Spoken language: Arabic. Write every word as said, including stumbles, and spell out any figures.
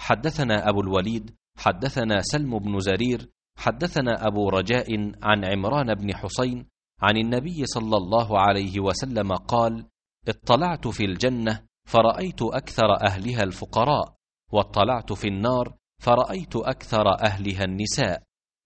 حدثنا أبو الوليد حدثنا سلم بن زرير حدثنا أبو رجاء عن عمران بن حسين عن النبي صلى الله عليه وسلم قال: اطلعت في الجنة فرأيت أكثر أهلها الفقراء، واطلعت في النار فرأيت أكثر أهلها النساء.